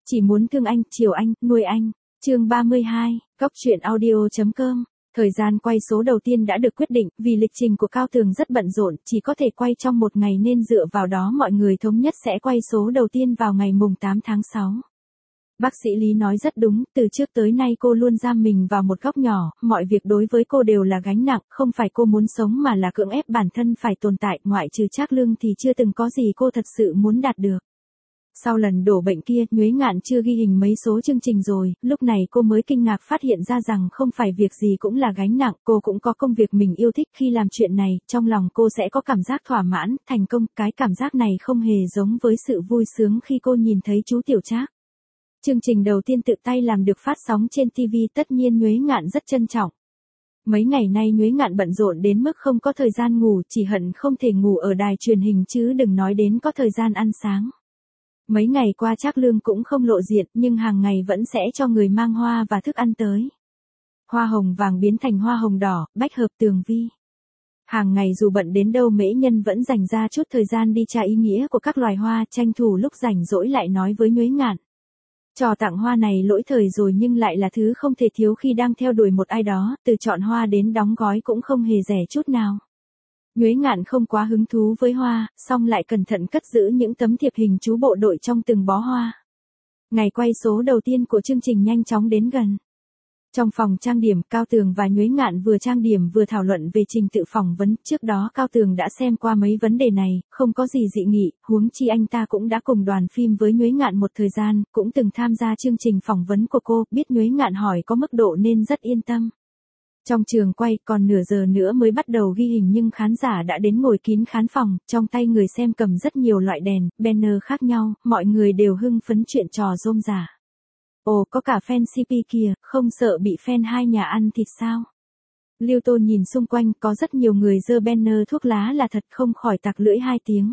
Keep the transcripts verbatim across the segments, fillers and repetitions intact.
Chỉ muốn thương anh, chiều anh, nuôi anh. Chương ba mươi hai, Góc truyện audio.com. Thời gian quay số đầu tiên đã được quyết định, vì lịch trình của Cao Tường rất bận rộn, chỉ có thể quay trong một ngày nên dựa vào đó mọi người thống nhất sẽ quay số đầu tiên vào ngày mùng tám tháng sáu. Bác sĩ Lý nói rất đúng, từ trước tới nay cô luôn giam mình vào một góc nhỏ, mọi việc đối với cô đều là gánh nặng, không phải cô muốn sống mà là cưỡng ép bản thân phải tồn tại, ngoại trừ Trác Lương thì chưa từng có gì cô thật sự muốn đạt được. Sau lần đổ bệnh kia, Nhuế Ngạn chưa ghi hình mấy số chương trình rồi, lúc này cô mới kinh ngạc phát hiện ra rằng không phải việc gì cũng là gánh nặng, cô cũng có công việc mình yêu thích, khi làm chuyện này, trong lòng cô sẽ có cảm giác thỏa mãn, thành công, cái cảm giác này không hề giống với sự vui sướng khi cô nhìn thấy chú Tiểu Trác. Chương trình đầu tiên tự tay làm được phát sóng trên ti vi, tất nhiên Nhuế Ngạn rất trân trọng. Mấy ngày nay Nhuế Ngạn bận rộn đến mức không có thời gian ngủ, chỉ hận không thể ngủ ở đài truyền hình chứ đừng nói đến có thời gian ăn sáng. Mấy ngày qua Trác Lương cũng không lộ diện, nhưng hàng ngày vẫn sẽ cho người mang hoa và thức ăn tới. Hoa hồng vàng biến thành hoa hồng đỏ, bách hợp tường vi. Hàng ngày dù bận đến đâu Mễ Nhân vẫn dành ra chút thời gian đi tra ý nghĩa của các loài hoa, tranh thủ lúc rảnh rỗi lại nói với Nhuế Ngạn. Trò tặng hoa này lỗi thời rồi nhưng lại là thứ không thể thiếu khi đang theo đuổi một ai đó, từ chọn hoa đến đóng gói cũng không hề rẻ chút nào. Nhuế Ngạn không quá hứng thú với hoa, song lại cẩn thận cất giữ những tấm thiệp hình chú bộ đội trong từng bó hoa. Ngày quay số đầu tiên của chương trình nhanh chóng đến gần. Trong phòng trang điểm, Cao Tường và Nhuế Ngạn vừa trang điểm vừa thảo luận về trình tự phỏng vấn, trước đó Cao Tường đã xem qua mấy vấn đề này, không có gì dị nghị, huống chi anh ta cũng đã cùng đoàn phim với Nhuế Ngạn một thời gian, cũng từng tham gia chương trình phỏng vấn của cô, biết Nhuế Ngạn hỏi có mức độ nên rất yên tâm. Trong trường quay, còn nửa giờ nữa mới bắt đầu ghi hình nhưng khán giả đã đến ngồi kín khán phòng, trong tay người xem cầm rất nhiều loại đèn, banner khác nhau, mọi người đều hưng phấn chuyện trò rôm rả. Ồ, có cả fan xê pê kìa, không sợ bị fan hai nhà ăn thịt sao? Lưu Tô nhìn xung quanh, có rất nhiều người giơ banner thuốc lá là thật, không khỏi tặc lưỡi hai tiếng.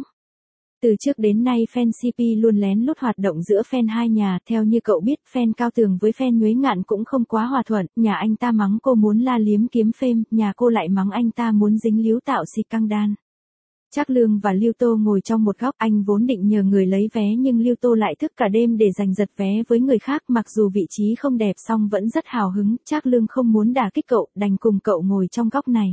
Từ trước đến nay fan xê pê luôn lén lút hoạt động giữa fan hai nhà, theo như cậu biết, fan Cao Tường với fan Nhuế Ngạn cũng không quá hòa thuận, nhà anh ta mắng cô muốn la liếm kiếm phêm, nhà cô lại mắng anh ta muốn dính líu tạo xì căng đan. Trác Lương và Lưu Tô ngồi trong một góc, anh vốn định nhờ người lấy vé nhưng Lưu Tô lại thức cả đêm để giành giật vé với người khác, mặc dù vị trí không đẹp song vẫn rất hào hứng, Trác Lương không muốn đả kích cậu, đành cùng cậu ngồi trong góc này.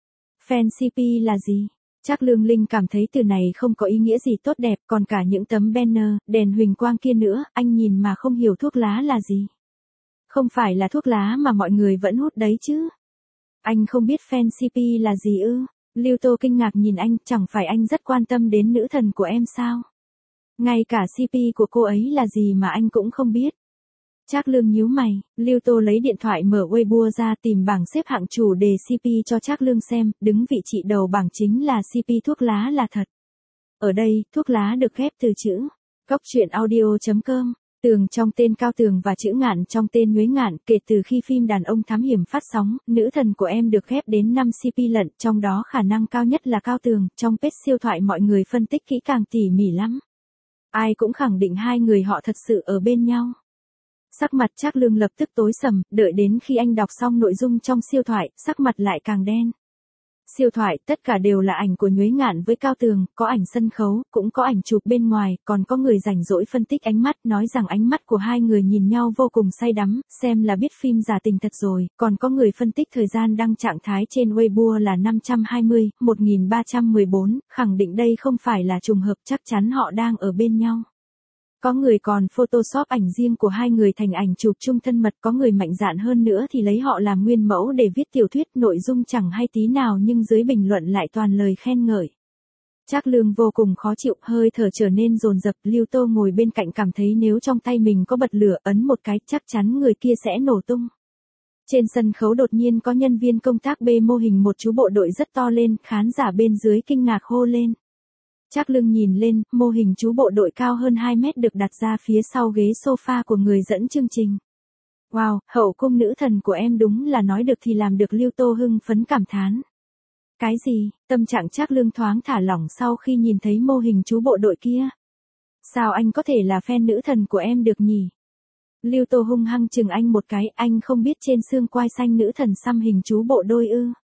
Fan xê pê là gì? Trác Lương Linh cảm thấy từ này không có ý nghĩa gì tốt đẹp, còn cả những tấm banner, đèn huỳnh quang kia nữa, anh nhìn mà không hiểu thuốc lá là gì. Không phải là thuốc lá mà mọi người vẫn hút đấy chứ. Anh không biết fan xê pê là gì ư? Lưu Tô kinh ngạc nhìn anh, chẳng phải anh rất quan tâm đến nữ thần của em sao? Ngay cả xê pê của cô ấy là gì mà anh cũng không biết. Trác Lương nhíu mày, Lưu Tô lấy điện thoại mở Weibo ra tìm bảng xếp hạng chủ đề xê pê cho Trác Lương xem, đứng vị trí đầu bảng chính là xê pê thuốc lá là thật. Ở đây, thuốc lá được ghép từ chữ Góc truyện audio.com, Tường trong tên Cao Tường và chữ Ngạn trong tên Nhuế Ngạn, kể từ khi phim Đàn ông thám hiểm phát sóng, nữ thần của em được ghép đến năm xê pê lận, trong đó khả năng cao nhất là Cao Tường, trong page siêu thoại mọi người phân tích kỹ càng tỉ mỉ lắm. Ai cũng khẳng định hai người họ thật sự ở bên nhau. Sắc mặt Trác Lương lập tức tối sầm, đợi đến khi anh đọc xong nội dung trong siêu thoại, sắc mặt lại càng đen. Siêu thoại, tất cả đều là ảnh của Nhuế Ngạn với Cao Tường, có ảnh sân khấu, cũng có ảnh chụp bên ngoài, còn có người rảnh rỗi phân tích ánh mắt, nói rằng ánh mắt của hai người nhìn nhau vô cùng say đắm, xem là biết phim giả tình thật rồi, còn có người phân tích thời gian đăng trạng thái trên Weibo là năm trăm hai mươi, một nghìn ba trăm mười bốn, khẳng định đây không phải là trùng hợp, chắc chắn họ đang ở bên nhau. Có người còn photoshop ảnh riêng của hai người thành ảnh chụp chung thân mật, có người mạnh dạn hơn nữa thì lấy họ làm nguyên mẫu để viết tiểu thuyết, nội dung chẳng hay tí nào nhưng dưới bình luận lại toàn lời khen ngợi. Trác Lương vô cùng khó chịu, hơi thở trở nên dồn dập, Lưu Tô ngồi bên cạnh cảm thấy nếu trong tay mình có bật lửa ấn một cái chắc chắn người kia sẽ nổ tung. Trên sân khấu đột nhiên có nhân viên công tác bê mô hình một chú bộ đội rất to lên, khán giả bên dưới kinh ngạc hô lên. Trác Lương nhìn lên, mô hình chú bộ đội cao hơn hai mét được đặt ra phía sau ghế sofa của người dẫn chương trình. Wow, hậu cung nữ thần của em đúng là nói được thì làm được, Lưu Tô hưng phấn cảm thán. Cái gì? Tâm trạng Trác Lương thoáng thả lỏng sau khi nhìn thấy mô hình chú bộ đội kia. Sao anh có thể là fan nữ thần của em được nhỉ? Lưu Tô hung hăng chừng anh một cái, anh không biết trên xương quai xanh nữ thần xăm hình chú bộ đôi ư?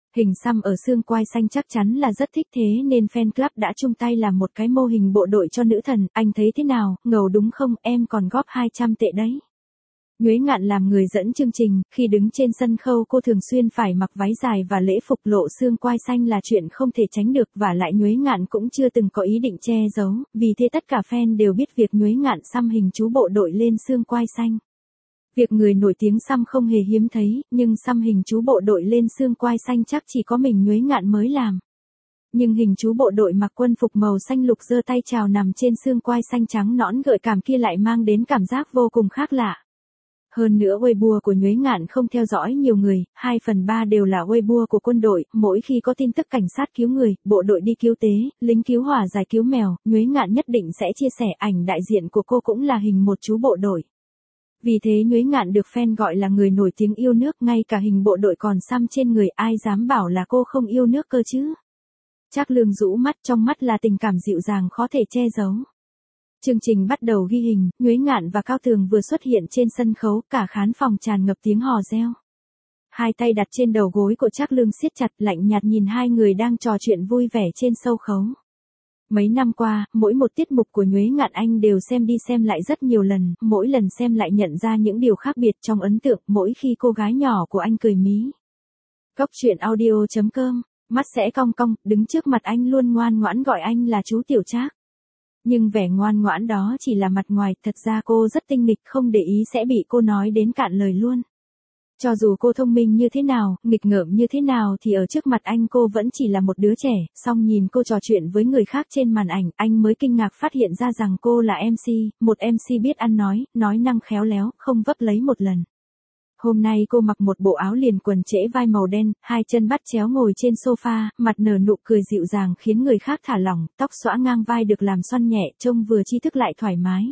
Hình xăm ở xương quai xanh chắc chắn là rất thích thế nên fan club đã chung tay làm một cái mô hình bộ đội cho nữ thần, anh thấy thế nào, ngầu đúng không, em còn góp hai trăm tệ đấy. Nhuế Ngạn làm người dẫn chương trình, khi đứng trên sân khấu cô thường xuyên phải mặc váy dài và lễ phục lộ xương quai xanh là chuyện không thể tránh được và lại Nhuế Ngạn cũng chưa từng có ý định che giấu, vì thế tất cả fan đều biết việc Nhuế Ngạn xăm hình chú bộ đội lên xương quai xanh. Việc người nổi tiếng xăm không hề hiếm thấy, nhưng xăm hình chú bộ đội lên xương quai xanh chắc chỉ có mình Nhuế Ngạn mới làm. Nhưng hình chú bộ đội mặc quân phục màu xanh lục giơ tay chào nằm trên xương quai xanh trắng nõn gợi cảm kia lại mang đến cảm giác vô cùng khác lạ. Hơn nữa Weibo của Nhuế Ngạn không theo dõi nhiều người, hai phần ba đều là Weibo của quân đội, mỗi khi có tin tức cảnh sát cứu người, bộ đội đi cứu tế, lính cứu hỏa giải cứu mèo, Nhuế Ngạn nhất định sẽ chia sẻ ảnh đại diện của cô cũng là hình một chú bộ đội. Vì thế Nhuế Ngạn được fan gọi là người nổi tiếng yêu nước, ngay cả hình bộ đội còn xăm trên người, ai dám bảo là cô không yêu nước cơ chứ. Trác Lương rũ mắt, trong mắt là tình cảm dịu dàng khó thể che giấu. Chương trình bắt đầu ghi hình, Nhuế Ngạn và Cao Tường vừa xuất hiện trên sân khấu, cả khán phòng tràn ngập tiếng hò reo. Hai tay đặt trên đầu gối của Trác Lương siết chặt, lạnh nhạt nhìn hai người đang trò chuyện vui vẻ trên sâu khấu. Mấy năm qua, mỗi một tiết mục của Nhuế Ngạn anh đều xem đi xem lại rất nhiều lần, mỗi lần xem lại nhận ra những điều khác biệt trong ấn tượng mỗi khi cô gái nhỏ của anh cười mí. Cốc truyện audio chấm com, mắt sẽ cong cong, đứng trước mặt anh luôn ngoan ngoãn gọi anh là chú Tiểu Trác. Nhưng vẻ ngoan ngoãn đó chỉ là mặt ngoài, thật ra cô rất tinh nghịch, không để ý sẽ bị cô nói đến cạn lời luôn. Cho dù cô thông minh như thế nào, nghịch ngợm như thế nào thì ở trước mặt anh cô vẫn chỉ là một đứa trẻ, song nhìn cô trò chuyện với người khác trên màn ảnh, anh mới kinh ngạc phát hiện ra rằng cô là em xê, một em xê biết ăn nói, nói năng khéo léo, không vấp lấy một lần. Hôm nay cô mặc một bộ áo liền quần trễ vai màu đen, hai chân bắt chéo ngồi trên sofa, mặt nở nụ cười dịu dàng khiến người khác thả lỏng, tóc xõa ngang vai được làm xoăn nhẹ, trông vừa tri thức lại thoải mái.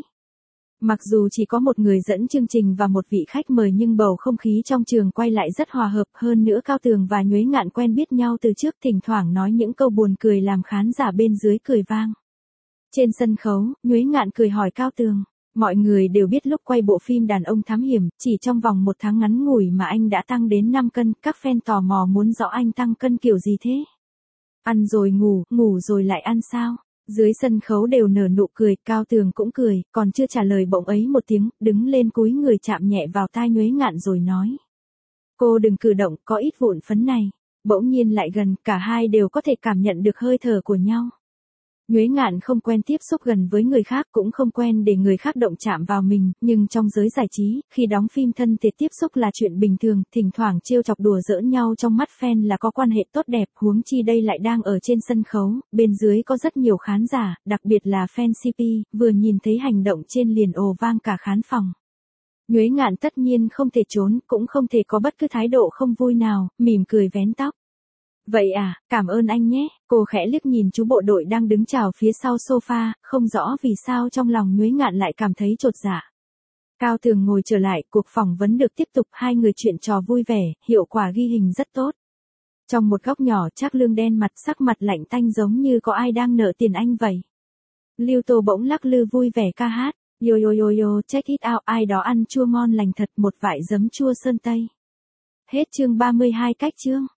Mặc dù chỉ có một người dẫn chương trình và một vị khách mời nhưng bầu không khí trong trường quay lại rất hòa hợp, hơn nữa Cao Tường và Nhuế Ngạn quen biết nhau từ trước, thỉnh thoảng nói những câu buồn cười làm khán giả bên dưới cười vang. Trên sân khấu, Nhuế Ngạn cười hỏi Cao Tường. Mọi người đều biết lúc quay bộ phim Đàn ông thám hiểm, chỉ trong vòng một tháng ngắn ngủi mà anh đã tăng đến năm cân, các fan tò mò muốn rõ anh tăng cân kiểu gì thế? Ăn rồi ngủ, ngủ rồi lại ăn sao? Dưới sân khấu đều nở nụ cười, Cao Tường cũng cười, còn chưa trả lời bỗng ấy một tiếng, đứng lên cúi người chạm nhẹ vào tai Nhuế Ngạn rồi nói. Cô đừng cử động, có ít vụn phấn này. Bỗng nhiên lại gần, cả hai đều có thể cảm nhận được hơi thở của nhau. Nhuế Ngạn không quen tiếp xúc gần với người khác, cũng không quen để người khác động chạm vào mình, nhưng trong giới giải trí, khi đóng phim thân thiệt tiếp xúc là chuyện bình thường, thỉnh thoảng trêu chọc đùa giỡn nhau trong mắt fan là có quan hệ tốt đẹp, huống chi đây lại đang ở trên sân khấu, bên dưới có rất nhiều khán giả, đặc biệt là fan xê pê, vừa nhìn thấy hành động trên liền ồ vang cả khán phòng. Nhuế Ngạn tất nhiên không thể trốn, cũng không thể có bất cứ thái độ không vui nào, mỉm cười vén tóc. Vậy à, cảm ơn anh nhé, cô khẽ liếc nhìn chú bộ đội đang đứng chào phía sau sofa, không rõ vì sao trong lòng Nhuế Ngạn lại cảm thấy chột dạ. Cao Tường ngồi trở lại, cuộc phỏng vấn được tiếp tục, hai người chuyện trò vui vẻ, hiệu quả ghi hình rất tốt. Trong một góc nhỏ Trác Lương đen mặt, sắc mặt lạnh tanh giống như có ai đang nợ tiền anh vậy. Lưu Tô bỗng lắc lư vui vẻ ca hát, yo yo yo yo, check it out, ai đó ăn chua ngon lành thật, một vại giấm chua sơn tây. Hết chương ba mươi hai cách chương.